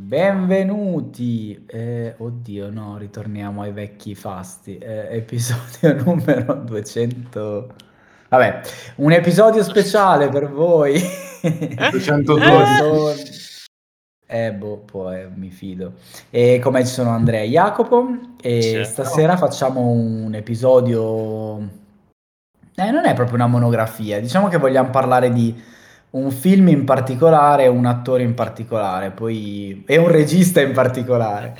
Benvenuti, oddio no, ritorniamo ai vecchi fasti, episodio numero 200, vabbè, un episodio speciale per voi, 212. poi mi fido, e come ci sono Andrea e Jacopo, e stasera facciamo un episodio, non è proprio una monografia, diciamo che vogliamo parlare di un film in particolare, un attore in particolare, poi e un regista in particolare.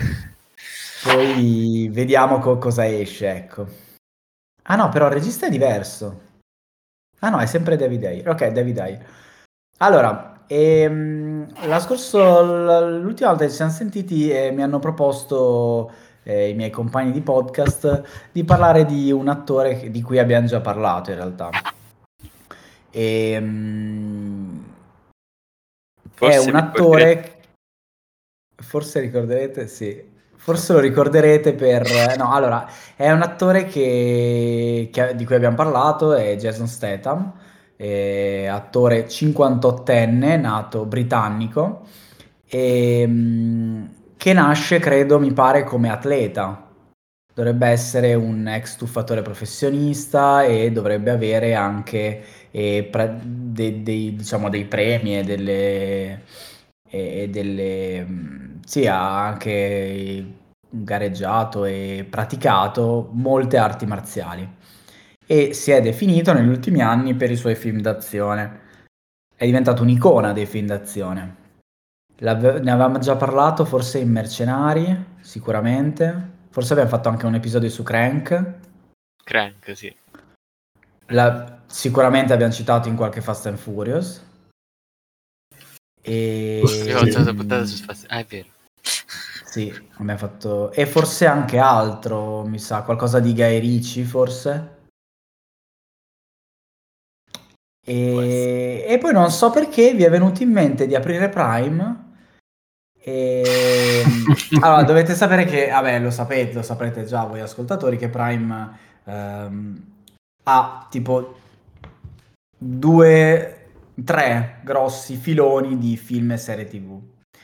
Poi vediamo cosa esce, ecco. Ah no, però il regista è diverso. Ah no, è sempre David Ayer. Ok, David Ayer. Allora, l'ultima volta che ci siamo sentiti mi hanno proposto i miei compagni di podcast di parlare di un attore di cui abbiamo già parlato in realtà. È un attore, forse ricorderete, sì, forse lo ricorderete per... No, allora, è un attore di cui abbiamo parlato, è Jason Statham, attore 58enne, nato britannico, che nasce, credo, mi pare, come atleta. Dovrebbe essere un ex tuffatore professionista e dovrebbe avere anche diciamo, dei premi sì, ha anche gareggiato e praticato molte arti marziali e si è definito negli ultimi anni per i suoi film d'azione. È diventato un'icona dei film d'azione. Ne avevamo già parlato, forse in Mercenari, sicuramente. Forse abbiamo fatto anche un episodio su Crank. Crank, sì. Sicuramente abbiamo citato in qualche Fast and Furious. È vero. Sì, abbiamo fatto... E forse anche altro, mi sa, qualcosa di Guy Ritchie, forse. E poi non so perché vi è venuto in mente di aprire Prime. Allora, dovete sapere che, vabbè, lo saprete già voi ascoltatori, che Prime ha tipo 3 grossi filoni di film e serie TV.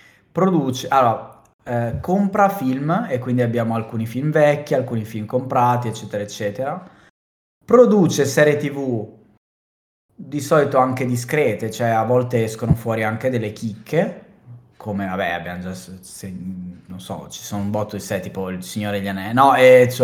Compra film e quindi abbiamo alcuni film vecchi, alcuni film comprati, eccetera, eccetera. Produce serie TV di solito anche discrete, cioè a volte escono fuori anche delle chicche, come vabbè abbiamo già, non so, ci sono un botto di serie tipo Il Signore degli Anelli, no,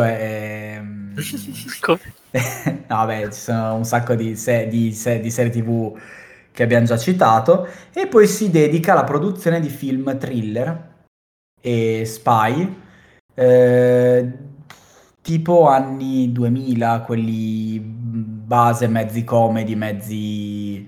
Come? no, vabbè, ci sono un sacco di serie TV che abbiamo già citato, e poi si dedica alla produzione di film thriller e spy, eh, tipo anni 2000, quelli base, mezzi comedy, mezzi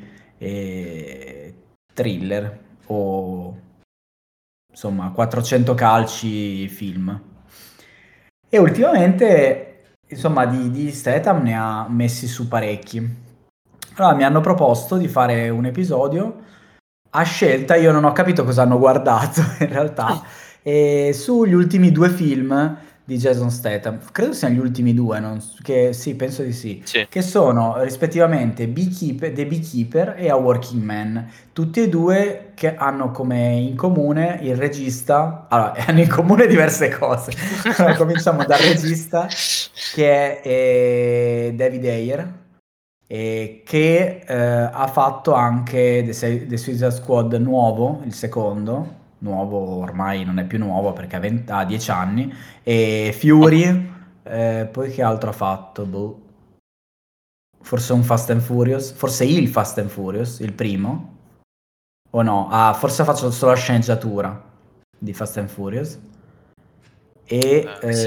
thriller, o insomma 400 calci film. E ultimamente, insomma, di Statham ne ha messi su parecchi. Allora mi hanno proposto di fare un episodio a scelta, io non ho capito cosa hanno guardato in realtà, sugli ultimi 2 film di Jason Statham. Credo siano gli ultimi 2, sì, penso di sì, Sì. che sono rispettivamente The Beekeeper e A Working Man. Tutti e 2 che hanno come in comune il regista, allora, hanno in comune diverse cose. Allora, cominciamo dal regista, che è David Ayer, che ha fatto anche The Suicide Squad nuovo, il secondo, nuovo ormai non è più nuovo perché ha 10 anni, e Fury, poi che altro ha fatto? Boh. Forse un Fast and Furious, forse il Fast and Furious, il primo, o no? Ah, forse faccio solo la sceneggiatura di Fast and Furious. E Sì.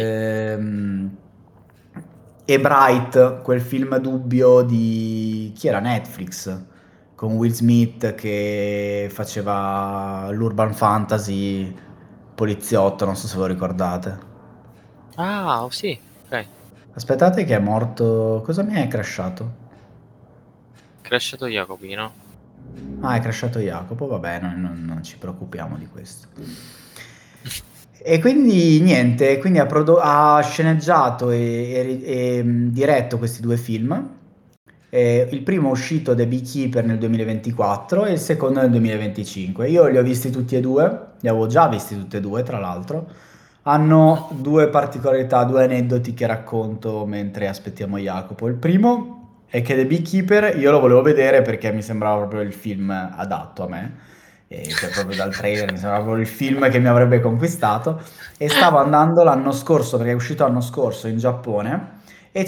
E Bright, quel film dubbio di chi era, Netflix, con Will Smith che faceva l'urban fantasy poliziotto, non so se lo ricordate. Ah, sì, ok. Aspettate che è morto, cosa mi è crashato? Crashato Jacopino. Ah, è crashato Jacopo, vabbè, non ci preoccupiamo di questo. E quindi niente, quindi ha sceneggiato e diretto questi 2 film. Il primo è uscito The Beekeeper nel 2024 e il secondo nel 2025. Io li ho visti tutti e due, li avevo già visti tutti e due, tra l'altro. Hanno due particolarità, due aneddoti che racconto mentre aspettiamo Jacopo. Il primo è che The Beekeeper io lo volevo vedere perché mi sembrava proprio il film adatto a me, cioè proprio dal trailer mi sembrava proprio il film che mi avrebbe conquistato. E stavo andando l'anno scorso, perché è uscito l'anno scorso in Giappone, e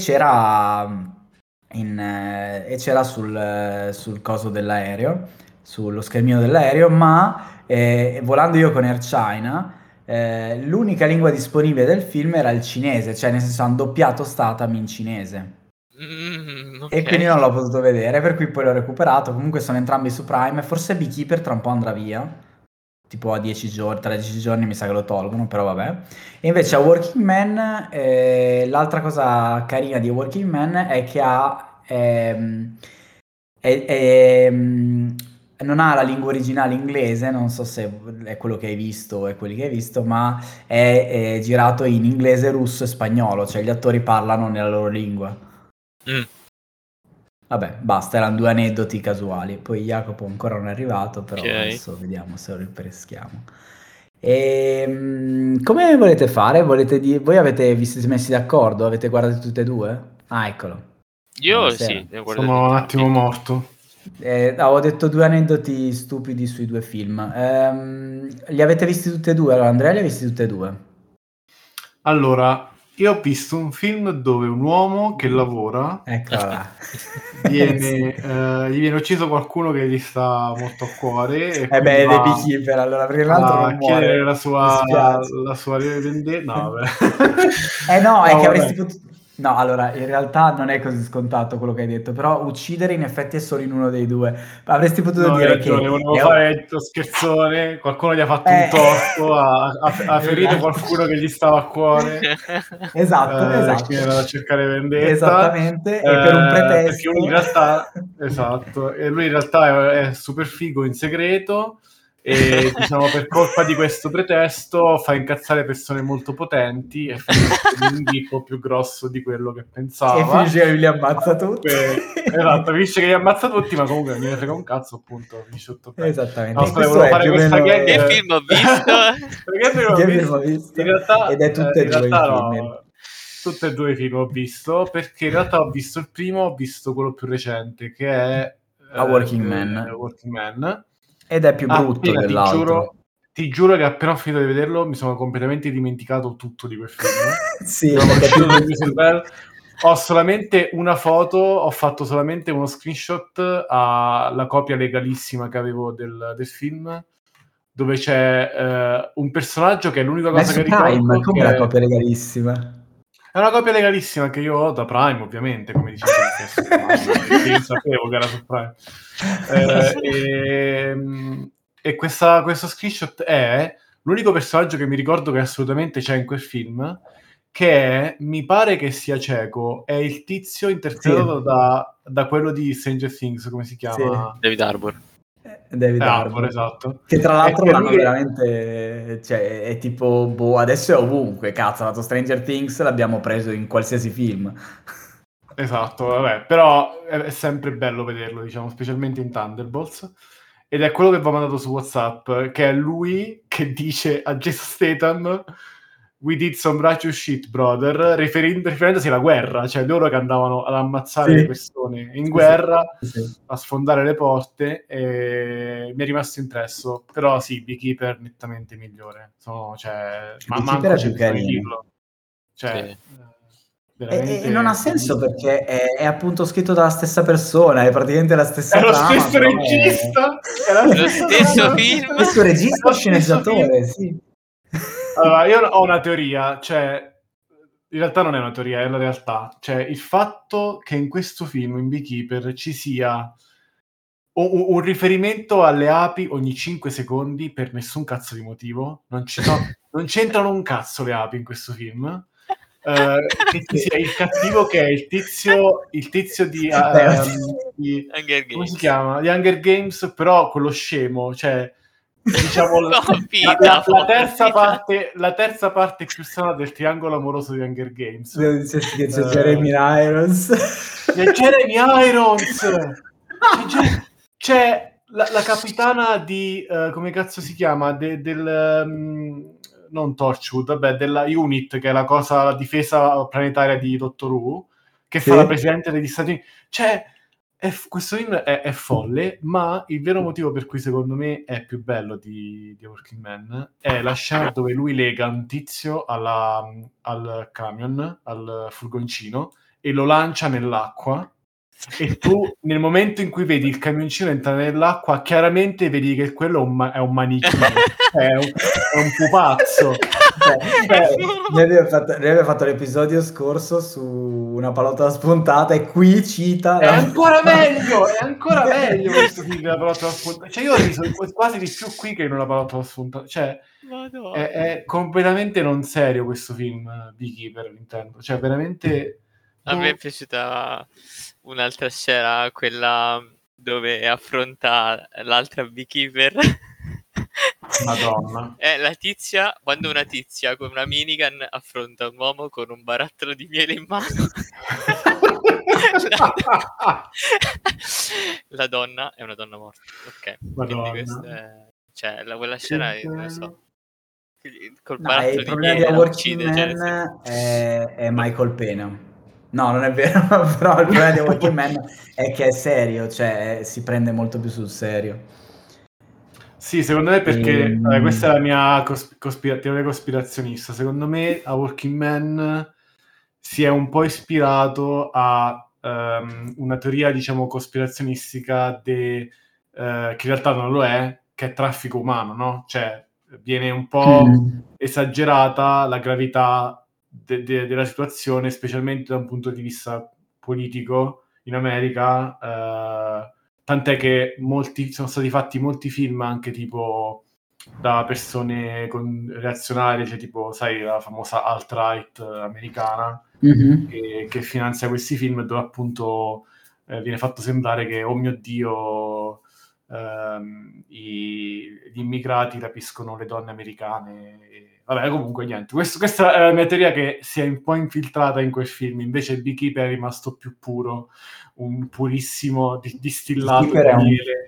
c'era sul coso dell'aereo, sullo schermino dell'aereo, ma volando io con Air China, l'unica lingua disponibile del film era il cinese, cioè nel senso hanno doppiato Statham in cinese. E quindi non l'ho potuto vedere, per cui poi l'ho recuperato. Comunque sono entrambi su Prime, forse Beekeeper tra un po' andrà via, tipo a 10 giorni, tra 10 giorni mi sa che lo tolgono, però vabbè. E invece a Working Man, l'altra cosa carina di Working Man è che non ha la lingua originale inglese, non so se è quello che hai visto o è quelli che hai visto, ma è girato in inglese, russo e spagnolo, cioè gli attori parlano nella loro lingua. Vabbè, basta, erano due aneddoti casuali. Poi Jacopo ancora non è arrivato, però adesso vediamo se lo ripeschiamo. Come volete fare? Voi avete visto messi d'accordo? Avete guardato tutte e due? Ah, eccolo. Io Buonasera. sì, sono un attimo morto. Ho detto due aneddoti stupidi sui due film. Li avete visti tutti e due? Allora, Andrea li ha visti tutti e due. Allora, io ho visto un film dove un uomo che lavora Eccola. gli viene ucciso qualcuno che gli sta molto a cuore e The Beekeeper, allora, perché l'altro non chiedere muore. la sua vendetta. No, vabbè. No, è che avresti potuto... No, allora, in realtà non è così scontato quello che hai detto, però uccidere in effetti è solo in uno dei due. Avresti potuto dire che... Volevo fare lo scherzone, qualcuno gli ha fatto un torto, ha ferito qualcuno che gli stava a cuore. Esatto. Che era a cercare vendetta. Esattamente, e per un pretesto... Perché lui in realtà... esatto, e lui in realtà è super figo in segreto e diciamo per colpa di questo pretesto fa incazzare persone molto potenti e fa un inghippo più grosso di quello che pensava e finisce che li ammazza tutti. Esatto, finisce che li ammazza tutti, ma comunque non gliene frega un cazzo, appunto, finisce tutto bene. Esattamente. No, volevo fare questa gag. Che film ho visto? Che film ho visto? In realtà, ed è tutte e due i film. No, tutte e due i film ho visto, perché in realtà ho visto il primo, ho visto quello più recente, che è Working Man. Ed è più brutto dell'altro. Ti giuro che appena ho finito di vederlo mi sono completamente dimenticato tutto di quel film. Sì, ho solamente una foto, ho fatto solamente uno screenshot alla copia legalissima che avevo del film, dove c'è un personaggio che è l'unica cosa che ricordo. Come la copia legalissima? È una copia legalissima che io ho da Prime, ovviamente, come dicevi. Io sapevo che era su Prime. E questo screenshot è l'unico personaggio che mi ricordo che assolutamente c'è in quel film, che mi pare che sia cieco, è il tizio interpretato da quello di Stranger Things, come si chiama? Sì. David Harbour. David Harbour, esatto. Che tra l'altro l'hanno veramente, cioè è tipo, adesso è ovunque, cazzo, lato Stranger Things l'abbiamo preso in qualsiasi film. Esatto, vabbè, però è sempre bello vederlo, diciamo, specialmente in Thunderbolts. Ed è quello che vi ho mandato su WhatsApp, che è lui che dice a Jason Statham: "We did some righteous shit, brother", riferendosi alla guerra, cioè loro che andavano ad ammazzare le persone in guerra, a sfondare le porte, e mi è rimasto impresso. Però sì, Beekeeper nettamente migliore. Beekeeper è più carino. Cioè, e non ha senso perché è appunto scritto dalla stessa persona, è praticamente la stessa trama. È lo stesso regista, è lo stesso film, lo stesso regista, sceneggiatore, sì. Allora, io ho una teoria, cioè in realtà non è una teoria, è la realtà. Cioè il fatto che in questo film, in Beekeeper, ci sia un riferimento alle api ogni 5 secondi per nessun cazzo di motivo, non c'entrano un cazzo le api in questo film. Che ci sia il cattivo che è il tizio di Hunger come si chiama? Di Hunger Games, però quello scemo, cioè diciamo la terza parte più sana del triangolo amoroso di Hunger Games. Che c'è Jeremy Irons. C'è Jeremy Irons, c'è la capitana di come cazzo si chiama non Torchwood, vabbè, della UNIT, che è la difesa planetaria di Doctor Who, che fa la presidente degli Stati Uniti. Cioè, questo film è folle, ma il vero motivo per cui secondo me è più bello di Working Man è la scena dove lui lega un tizio al camion, al furgoncino, e lo lancia nell'acqua. E tu nel momento in cui vedi il camioncino entrare nell'acqua, chiaramente vedi che quello è un manichino, è un pupazzo. Noi abbiamo fatto l'episodio scorso su una pallottola spuntata e qui cita... È ancora meglio questo film della pallottola spuntata. Cioè io ho riso quasi di più qui che in una pallottola spuntata. Cioè è completamente non serio questo film, Beekeeper, intendo. Cioè veramente... A me è piaciuta un'altra scena, quella dove affronta l'altra Beekeeper. Madonna. La tizia, quando una tizia con una minigun affronta un uomo con un barattolo di miele in mano. La donna è una donna morta. Ok. Madonna. Quindi cioè, quella scena non lo so. Col il barattolo di problema miele di la Working uccide, Man è Michael Pena. No, non è vero, però il problema di Working Man è che è serio, cioè si prende molto più sul serio. Sì, secondo me perché questa è la mia teoria cospirazionista. Secondo me a Working Man si è un po' ispirato a una teoria, diciamo, cospirazionistica che in realtà non lo è, che è traffico umano, no? Cioè viene un po' esagerata la gravità della situazione, specialmente da un punto di vista politico in America, tant'è che sono stati fatti molti film anche tipo da persone reazionarie, cioè tipo, sai, la famosa alt-right americana, che finanzia questi film dove appunto viene fatto sembrare che, oh mio Dio, gli immigrati rapiscono le donne americane. Vabbè, comunque niente, questa è la mia teoria, che si è un po' infiltrata in quel film. Invece Beekeeper è rimasto più puro, un purissimo distillato di miele,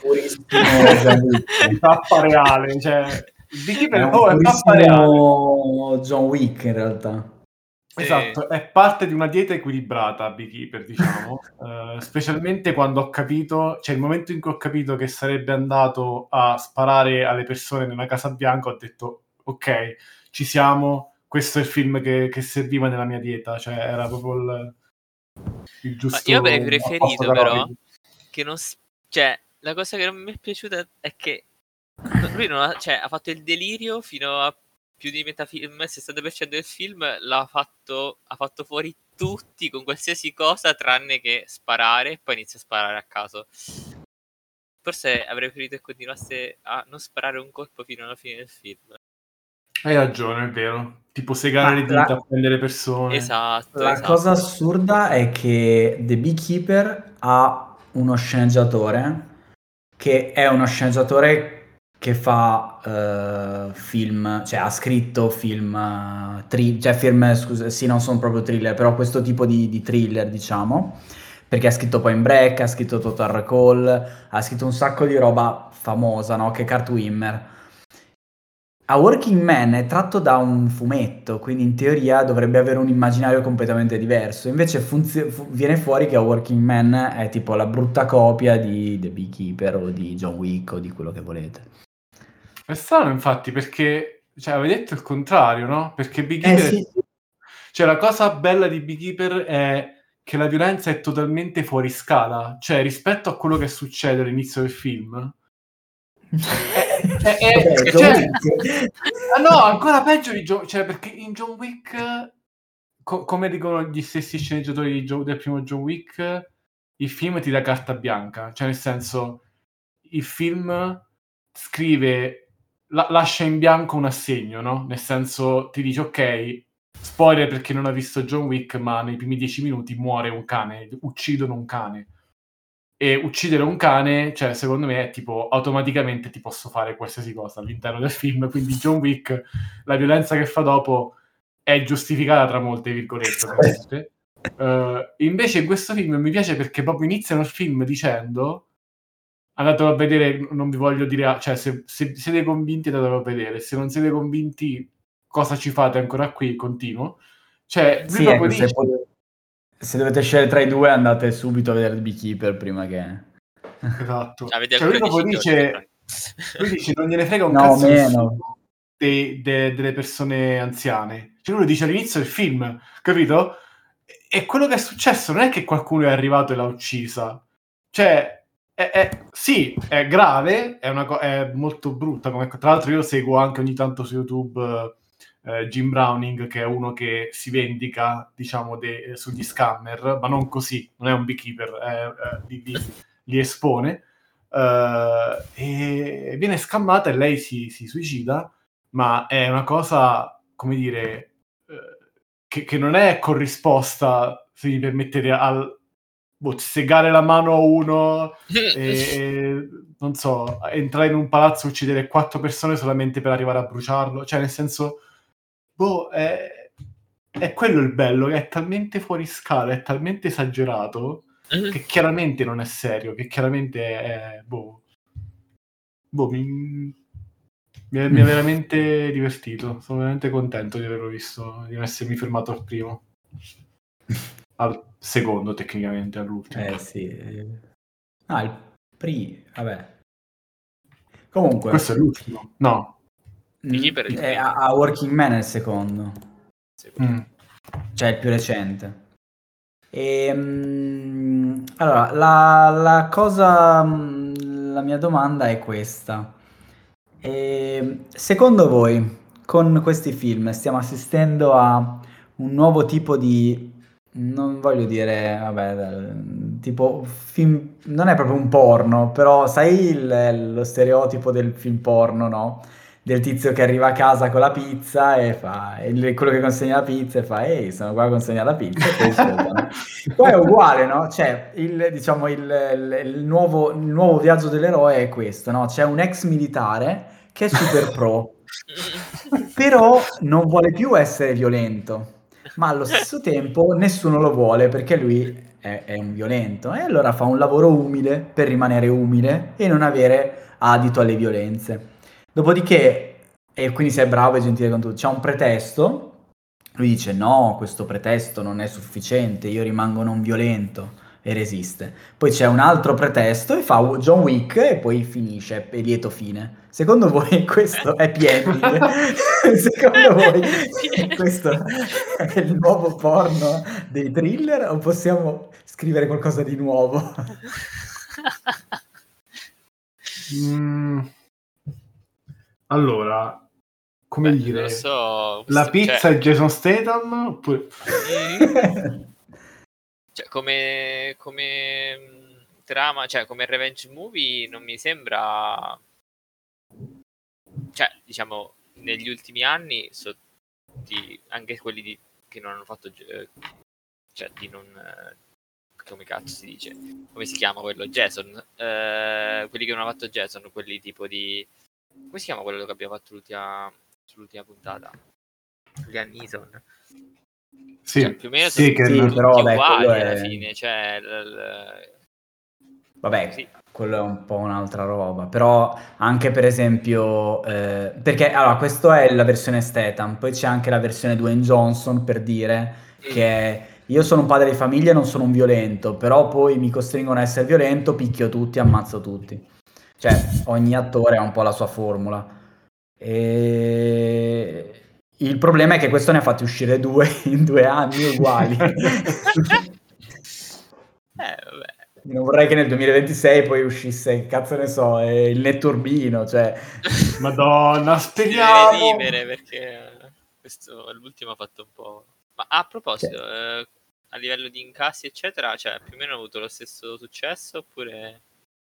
di tappa reale, cioè Beekeeper è tappa reale. John Wick in realtà. Esatto, è parte di una dieta equilibrata Beekeeper, diciamo, specialmente quando ho capito, cioè il momento in cui ho capito che sarebbe andato a sparare alle persone nella Casa Bianca, ho detto ok, ci siamo, questo è il film che serviva nella mia dieta, cioè era proprio il giusto. Ma io avrei preferito però che non, cioè la cosa che non mi è piaciuta è che lui non ha, cioè, ha fatto il delirio fino a più di metà film, il 60% del film ha fatto fuori tutti con qualsiasi cosa tranne che sparare, e poi inizia a sparare a caso. Forse avrei preferito che continuasse a non sparare un colpo fino alla fine del film. Hai ragione, è vero. Tipo segare le dita, prendere persone. Esatto. La cosa assurda è che The Beekeeper ha uno sceneggiatore che è uno sceneggiatore che fa film, cioè ha scritto film, scusa, sì, non sono proprio thriller, però questo tipo di thriller, diciamo, perché ha scritto Point Break, ha scritto Total Recall, ha scritto un sacco di roba famosa, no? Che è Kurt Wimmer. A Working Man è tratto da un fumetto, quindi in teoria dovrebbe avere un immaginario completamente diverso. Invece viene fuori che A Working Man è tipo la brutta copia di The Beekeeper o di John Wick o di quello che volete. È strano, infatti, perché avevi detto il contrario, no? Perché Beekeeper sì. Cioè la cosa bella di Beekeeper è che la violenza è totalmente fuori scala, cioè rispetto a quello che succede all'inizio del film. No, ancora peggio di cioè perché in John Wick, come dicono gli stessi sceneggiatori del primo John Wick, il film ti dà carta bianca, cioè nel senso il film scrive, lascia in bianco un assegno, no? Nel senso ti dice ok, spoiler perché non ha visto John Wick, ma nei primi 10 minuti muore un cane, uccidono un cane. E uccidere un cane, cioè, secondo me, è tipo, automaticamente ti posso fare qualsiasi cosa all'interno del film, quindi John Wick, la violenza che fa dopo è giustificata tra molte virgolette, ovviamente. Invece in questo film mi piace perché proprio iniziano il film dicendo andatelo a vedere, non vi voglio dire, cioè se siete convinti andatelo a vedere, se non siete convinti cosa ci fate ancora qui, continuo. Cioè, lui Sì, proprio ecco, dice... se dovete scegliere tra i due andate subito a vedere The Beekeeper prima che... Esatto. Avete Cioè lui ancora proprio 10 giorni. lui dice non gliene frega un No, cazzo nessuno meno. delle persone anziane. Cioè lui lo dice all'inizio del film, capito? E quello che è successo non è che qualcuno è arrivato e l'ha uccisa. Cioè, sì, è grave, è molto brutta. Tra l'altro io seguo anche ogni tanto su YouTube Jim Browning, che è uno che si vendica, diciamo, sugli scammer, ma non così, non è un beekeeper, li espone. E viene scammata e lei si suicida, ma è una cosa, come dire, che non è corrisposta, se mi permettete, al segare la mano a uno e non so, entrare in un palazzo e uccidere 4 persone solamente per arrivare a bruciarlo, cioè nel senso è quello il bello, che è talmente fuori scala, è talmente esagerato che chiaramente non è serio, che chiaramente è mi ha veramente divertito, sono veramente contento di averlo visto, di non essermi fermato al primo. Al secondo tecnicamente, all'ultimo. Sì. Vabbè. Comunque, Questo è l'ultimo? No. Beekeeper è il primo. a Working Man è il secondo. Cioè il più recente. Allora, la cosa, la mia domanda è questa. Secondo voi, con questi film stiamo assistendo a un nuovo tipo di, non voglio dire, vabbè, tipo film, non è proprio un porno, però sai lo stereotipo del film porno, no? Del tizio che arriva a casa con la pizza e fa, quello che consegna la pizza e fa, ehi, sono qua a consegnare la pizza e poi scopano. Qua è uguale, no? Cioè, diciamo, il nuovo viaggio dell'eroe è questo, no? C'è un ex militare che è super pro, però non vuole più essere violento, ma allo stesso tempo nessuno lo vuole perché lui è un violento e allora fa un lavoro umile per rimanere umile e non avere adito alle violenze. Dopodiché, e quindi se è bravo e gentile con tutti, c'è un pretesto, lui dice no, questo pretesto non è sufficiente, io rimango non violento e resiste. Poi c'è un altro pretesto e fa John Wick e poi finisce, e lieto fine. Secondo voi questo è happy ending? Secondo voi questo è il nuovo porno dei thriller o possiamo scrivere qualcosa di nuovo? Allora, come dire, non so, la pizza cioè... è Jason Statham? Oppure... cioè, come trama, cioè come revenge movie non mi sembra, cioè diciamo negli ultimi anni anche quelli che non hanno fatto cioè di non come cazzo si dice, come si chiama quello, Jason, quelli che non hanno fatto Jason, quelli tipo di, come si chiama quello che abbiamo fatto sull'ultima puntata, Liam Neeson. Sì, cioè, più o meno sì, sono tutti però, vabbè, uguali quello alla è... fine, cioè Vabbè, sì. quello è un po' un'altra roba, però anche per esempio, perché allora questo è la versione Statham, poi c'è anche la versione Dwayne Johnson per dire che io sono un padre di famiglia e non sono un violento, però poi mi costringono a essere violento, picchio tutti, ammazzo tutti. Cioè, ogni attore ha un po' la sua formula. E... Il problema è che questo ne ha fatti uscire 2 in 2 anni uguali. Vabbè. Non vorrei che nel 2026 poi uscisse, che cazzo ne so, il netturbino, cioè... Madonna, Si speriamo! deve redimere perché questo l'ultimo ha fatto un po'... Ma a proposito, Cioè, a livello di incassi eccetera, cioè più o meno ha avuto lo stesso successo oppure...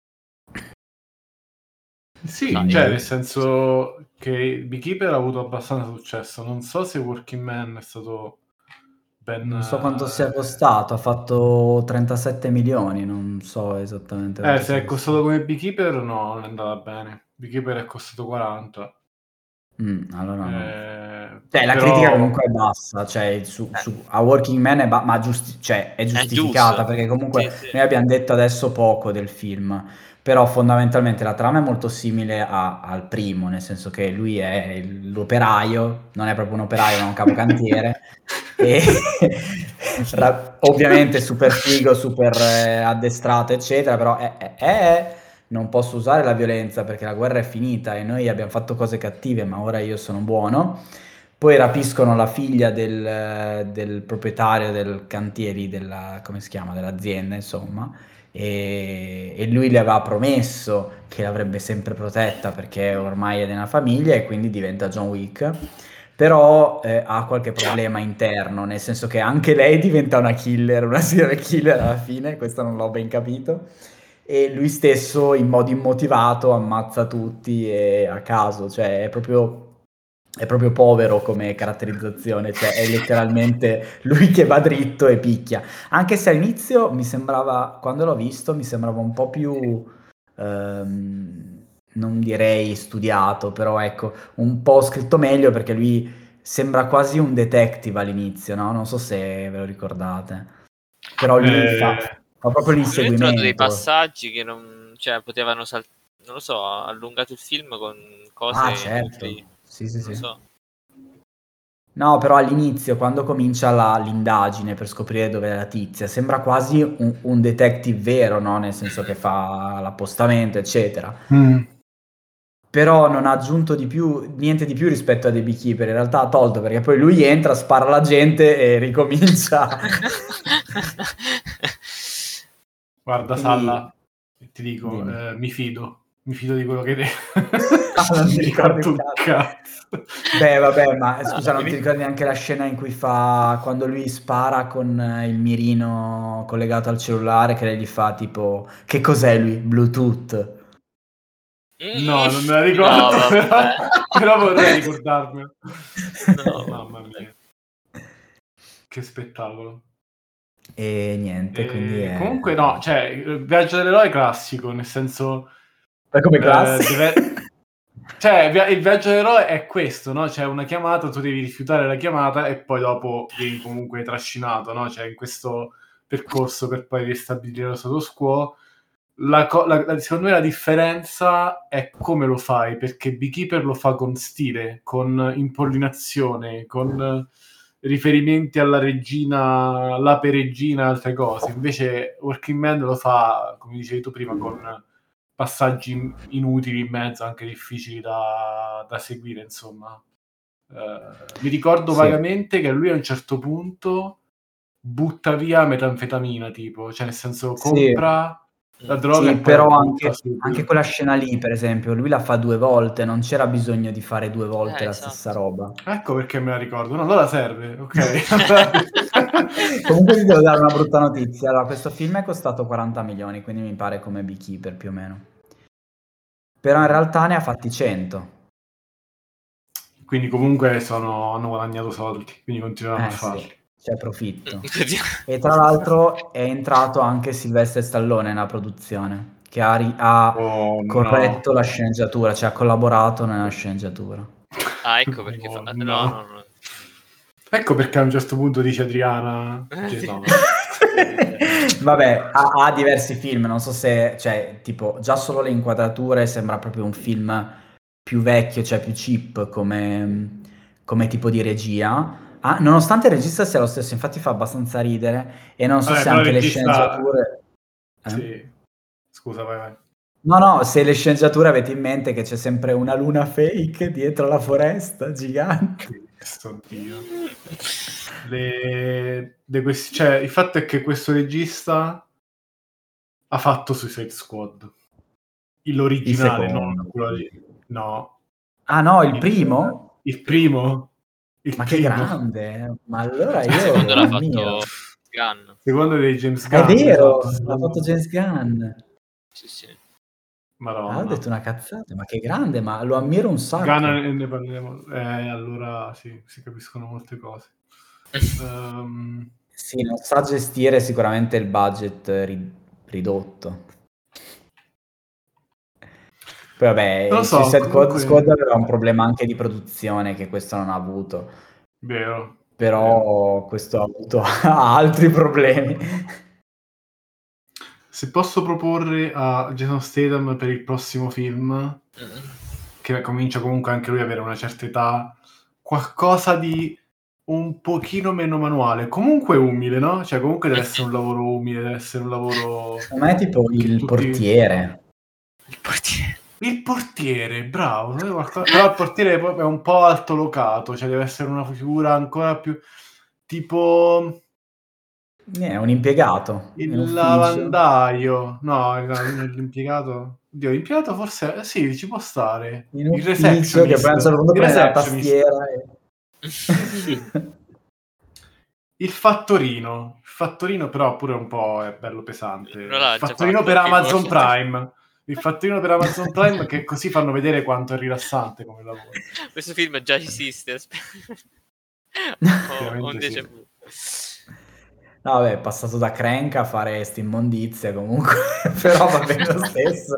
Sì, Sai, cioè nel senso che Beekeeper ha avuto abbastanza successo, non so se Working Man è stato ben... non so quanto sia costato, ha fatto 37 milioni, non so esattamente quanto se sia è costato costato. come Beekeeper no, non è andata bene. Beekeeper è costato 40. Allora no. Cioè, la però- critica comunque è bassa, cioè a Working Man è, ma cioè, è giustificata, giusto. perché comunque Sì. noi abbiamo detto adesso poco del film, però fondamentalmente la trama è molto simile al primo, nel senso che lui è l'operaio, non è proprio un operaio, ma un capocantiere, e ovviamente super figo, super addestrato, eccetera, però non posso usare la violenza perché la guerra è finita e noi abbiamo fatto cose cattive, ma ora io sono buono. Poi rapiscono la figlia del proprietario del cantieri come si chiama, dell'azienda, insomma, e lui le aveva promesso che l'avrebbe sempre protetta perché ormai è nella famiglia e quindi diventa John Wick. Però ha qualche problema interno, nel senso che anche lei diventa una killer, una serial killer alla fine, questo non l'ho ben capito. E lui stesso, in modo immotivato, ammazza tutti a caso, cioè è proprio povero come caratterizzazione, cioè è letteralmente lui che va dritto e picchia. Anche se all'inizio mi sembrava, quando l'ho visto, mi sembrava un po' più, non direi studiato, però ecco, un po' scritto meglio perché lui sembra quasi un detective all'inizio, no? Non so se ve lo ricordate. Però lui fa proprio Ho trovato dei l'inseguimento. passaggi che non, cioè, potevano non lo so, ha allungato il film con cose Ah, certo. inutili. Sì, sì, Non lo sì. so. No, però all'inizio, quando comincia l'indagine per scoprire dove è la tizia, sembra quasi un detective vero, no? Nel senso che fa l'appostamento, eccetera. Però non ha aggiunto niente di più rispetto a The Beekeeper. In realtà ha tolto, perché poi lui entra, spara alla gente e ricomincia. Guarda, Quindi, Salla, ti dico, dimmi. mi fido di quello che Non non ti mi ricordi ricordo un un cazzo. cazzo. Beh, vabbè, ma Ah, scusa, non ti ricordi neanche la scena in cui quando lui spara con il mirino collegato al cellulare, che lei gli fa tipo, che cos'è lui? Bluetooth. No, non me la No, ricordo, vabbè. però vorrei ricordarmelo. No, Mamma mia, che spettacolo. E niente, quindi è... Comunque no, cioè, il viaggio dell'eroe è classico, nel senso... È come classe. Cioè, il viaggio dell'eroe è questo, no? C'è una chiamata, tu devi rifiutare la chiamata e poi dopo vieni comunque trascinato, no? Cioè, in questo percorso per poi ristabilire lo status quo. Secondo me la differenza è come lo fai, perché Beekeeper lo fa con stile, con impollinazione, con riferimenti alla regina, l'ape regina, altre cose. Invece Working Man lo fa, come dicevi tu prima, con passaggi inutili in mezzo, anche difficili da seguire, insomma. Mi ricordo Sì. vagamente che lui a un certo punto butta via metanfetamina, tipo, cioè nel senso Sì. compra la droga Sì, e poi la però butta anche subito. quella scena lì, per esempio, lui la fa 2 volte, non c'era bisogno di fare 2 volte la esatto. stessa roba. Ecco perché me la ricordo. No, allora serve, ok. Comunque ti devo dare una brutta notizia. Allora, questo film è costato 40 milioni, quindi mi pare come Beekeeper più o meno. Però in realtà ne ha fatti 100. Quindi comunque hanno guadagnato soldi, quindi continueranno a Sì, farli. c'è profitto. E tra l'altro è entrato anche Sylvester Stallone nella produzione, che ha Oh no. corretto la sceneggiatura, cioè ha collaborato nella sceneggiatura. Ah, ecco perché Oh, No, no. no. Ecco perché a un certo punto dice Adriana... Sì. no. Vabbè, ha diversi film, non so se, cioè, tipo, già solo le inquadrature sembra proprio un film più vecchio, cioè più cheap come tipo di regia. Nonostante il regista sia lo stesso, infatti fa abbastanza ridere, e non so Vabbè, se però il anche le regista... sceneggiature... Sì. Scusa, vai. No, se le sceneggiature avete in mente che c'è sempre una luna fake dietro la foresta gigante. Cristo Dio. Cioè, il fatto è che questo regista ha fatto Suicide Squad. Il L'originale, non secondo. quello lì. No. Ah no, il primo? Il primo? Il Ma che primo. grande! Ma allora Il io secondo lo l'ha ammiro. fatto Gunn. Secondo dei James È Gunn, esatto. vero, l'ha fatto James Gunn. Sì. Ho Madonna. detto una cazzata, ma che grande, ma lo ammiro un Gunn sacco. ne parleremo. Allora sì, si capiscono molte cose. Sì, non sa gestire sicuramente il budget ridotto. Poi vabbè, Non lo il so, Suicide comunque... Squad aveva un problema anche di produzione che questo non ha avuto. Vero, vero. Però questo ha avuto altri problemi. Se posso proporre a Jason Statham per il prossimo film, che comincia comunque anche lui ad avere una certa età, qualcosa di un pochino meno manuale, comunque umile, no? Cioè comunque deve essere un lavoro umile, deve essere un lavoro... Secondo me è tipo che il tutti- portiere. Il portiere. Il portiere, bravo, però il portiere è un po' altolocato, cioè deve essere una figura ancora più tipo È un impiegato in il ufficio. lavandaio. No, l'impiegato. Oddio, l'impiegato forse sì, ci può stare. In Il ufficio che poi a un certo punto il prende la receptionist. tastiera e... Sì. Il fattorino però pure un po' è bello pesante. Non l'ha Il già fattorino fatto, per tipo, Amazon Prime. Il fattorino per Amazon Prime che così fanno vedere quanto è rilassante come lavoro. Questo film già esiste. Ho un Ovviamente déjà sì. vu. No, vabbè, è passato da Crank a fare sta immondizia comunque, però va bene lo stesso.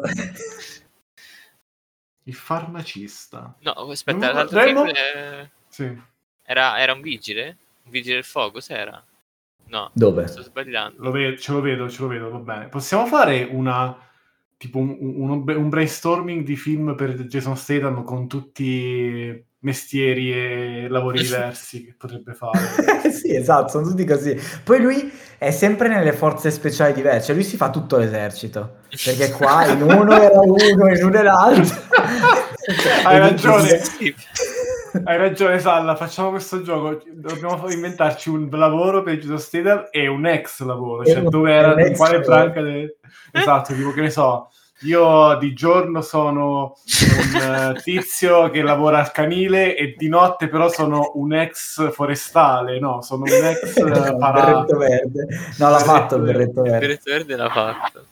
Il farmacista. No, aspetta, Non- l'altro Remo? film Sì. era un vigile? Un vigile del fuoco, cos'era? No, Dove? sto sbagliando. Ce lo vedo, va bene. Possiamo fare tipo un brainstorming di film per Jason Statham con tutti mestieri e lavori diversi che potrebbe fare. Sì, esatto, sono tutti così. Poi lui è sempre nelle forze speciali diverse, cioè lui si fa tutto l'esercito, perché qua in uno era uno, in uno era l'altro. Hai ragione. Sì. Hai ragione, Salla, facciamo questo gioco. Dobbiamo inventarci un lavoro per Jason Statham e un ex lavoro, cioè dove È era, un in ex quale lavoro. branca esatto, tipo che ne so, io di giorno sono un tizio che lavora al canile e di notte però sono un ex forestale, no, sono un ex Il berretto verde. No, l'ha fatto il berretto Il verde. berretto verde l'ha fatto.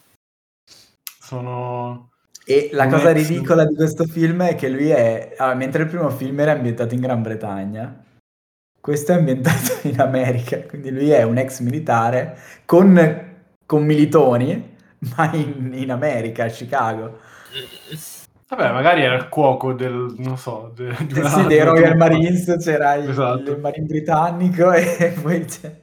Sono E la un cosa ex... ridicola di questo film è che lui è... allora, mentre il primo film era ambientato in Gran Bretagna, questo è ambientato in America, quindi lui è un ex militare con militoni, ma in America, a Chicago. Vabbè, magari era il cuoco del, non so, di una, Sì, di dei una Royal truppa. Marines c'era il Esatto. Marine britannico e poi c'è...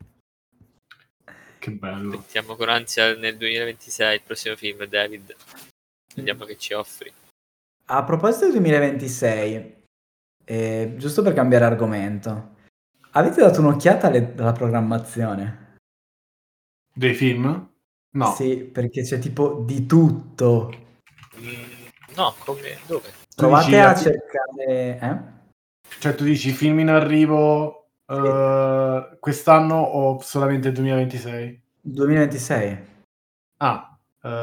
Che bello. Aspettiamo con ansia nel 2026 il prossimo film, David. Vediamo che ci offri. A proposito del 2026, giusto per cambiare argomento, avete dato un'occhiata alla programmazione? Dei film? No. Sì, perché c'è tipo di tutto. No, come? Dove? Tu Provate dici, a cercare... cioè tu dici film in arrivo quest'anno o solamente il 2026? 2026. Ah,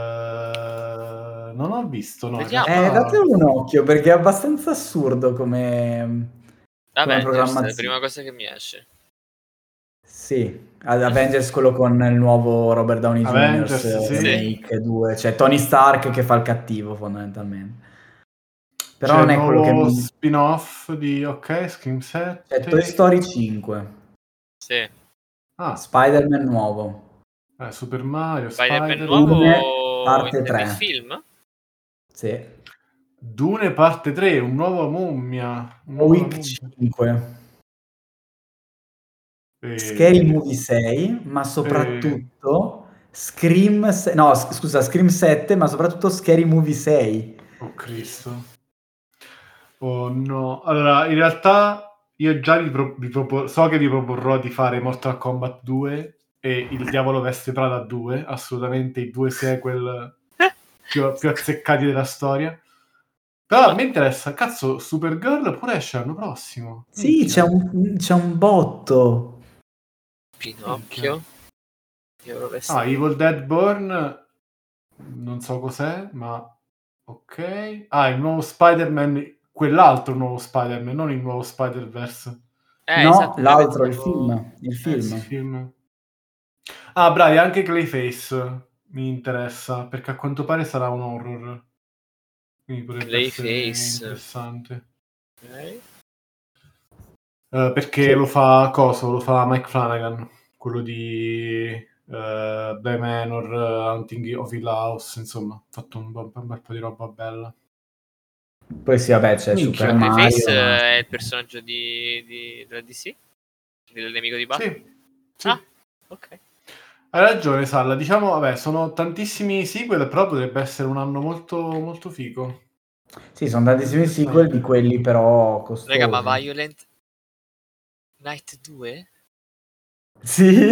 non ho visto, no, in Vediamo. realtà... Date un occhio perché è abbastanza assurdo come Avengers, la programmazione. prima cosa che mi esce. Sì, ad Avengers quello con il nuovo Robert Downey Jr. Avengers, sì. Remake 2, cioè Tony Stark che fa il cattivo fondamentalmente. Però C'è non il è quello che nuovo mi... spin-off di, ok, Scream 7. C'è Toy Story 5, Sì. Ah, Spider-Man nuovo, Super Mario, Spider-Man Spider... nuovo parte intendi il 3. film? Sì. Dune parte 3, un nuovo mummia. Week 5. E... Scary Movie 6, ma soprattutto Scream... no, scusa, Scream 7, ma soprattutto Scary Movie 6. Oh Cristo. Oh no. Allora, in realtà io già so che vi proporrò di fare Mortal Kombat 2 e Il Diavolo Veste Prada 2, assolutamente i due sequel più azzeccati della storia. Però a me interessa, cazzo, Supergirl pure esce l'anno prossimo. Sì, Minchia. c'è un botto. Pinocchio. Evil Dead Born non so cos'è, ma ok. Ah, il nuovo Spider-Man, quell'altro nuovo Spider-Man, non il nuovo Spider-Verse. No, Esatto, l'altro, il pensavo- film. Sì, film. Ah, bravi, anche Clayface mi interessa, perché a quanto pare sarà un horror. Quindi potrebbe essere Clayface. interessante. Ok. Perché Sì. lo fa Mike Flanagan, quello di Bly Manor, Hunting of Hill House, insomma, ha fatto un bel po' di roba bella. Poi sì, vabbè, c'è Minchia. Super Mario. Clayface ma- è il personaggio della DC? Del nemico di Batman? Sì. Ah, ok. Hai ragione, Salla. Diciamo, vabbè, sono tantissimi sequel, però potrebbe essere un anno molto, molto figo. Sì, sono tantissimi sequel di quelli però costosi. Raga, ma Violent Night 2? Sì,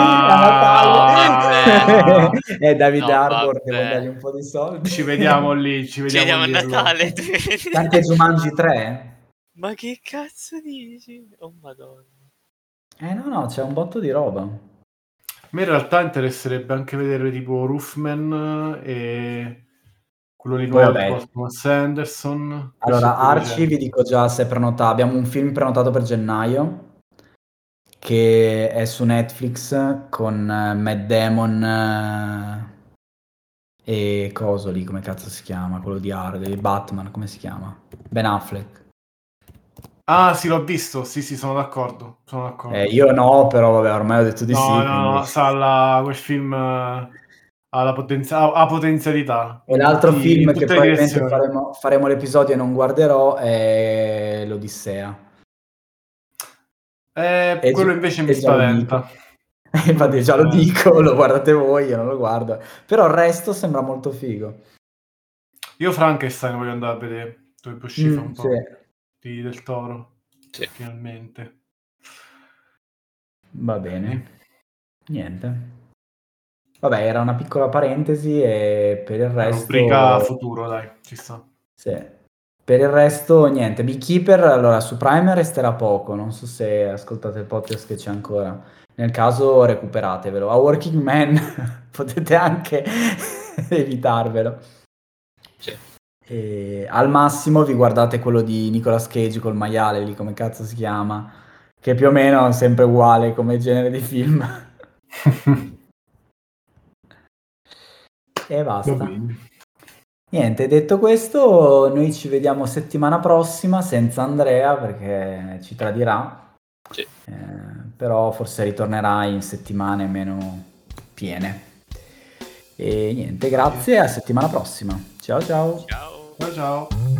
Ah! a Natale. È David No, Harbour, devo vabbè. dargli un po' di soldi. Ci vediamo lì, Ci vediamo a lì allora. Natale. Anche Jumanji 3? Ma che cazzo dici? Oh madonna. No, c'è un botto di roba. A me in realtà interesserebbe anche vedere tipo Roofman e quello lì Poi nuovo di vabbè. Paul Thomas Anderson. Questo Allora, è quello che Archie c'è. vi dico già se prenotate. Abbiamo un film prenotato per gennaio che è su Netflix con Matt Damon e coso lì, come cazzo si chiama? Quello di Batman, come si chiama? Ben Affleck. Ah, sì, l'ho visto. Sì, sono d'accordo. Sono d'accordo. Io no, però vabbè, ormai ho detto di sì, quindi... No, quel film ha potenzialità E in l'altro film in che tutte le probabilmente direzioni. faremo l'episodio e non guarderò è l'Odissea. Quello invece mi E già lo dico. spaventa. Quello Infatti mi già lo spaventa. dico, lo guardate voi, io non lo guardo. Però il resto sembra molto figo. Io Frankenstein voglio andare a vedere. Dovrebbe uscire fra un Sì. po' del Toro. Sì. Finalmente. Va bene. Niente. Vabbè, era una piccola parentesi e per il La rubrica resto... futuro, dai, ci sta. Sì. Per il resto, niente. Beekeeper, allora, su Prime resterà poco. Non so se ascoltate il podcast che c'è ancora. Nel caso, recuperatevelo. A Working Man potete anche evitarvelo. Sì. E al massimo vi guardate quello di Nicolas Cage col maiale, lì come cazzo si chiama, che più o meno è sempre uguale come genere di film. E Va basta. bene. Niente, detto questo, noi ci vediamo settimana prossima senza Andrea perché ci tradirà. Sì. Però forse ritornerà in settimane meno piene. E niente, grazie, a settimana prossima. Ciao ciao. Ciao. Ciao ciao.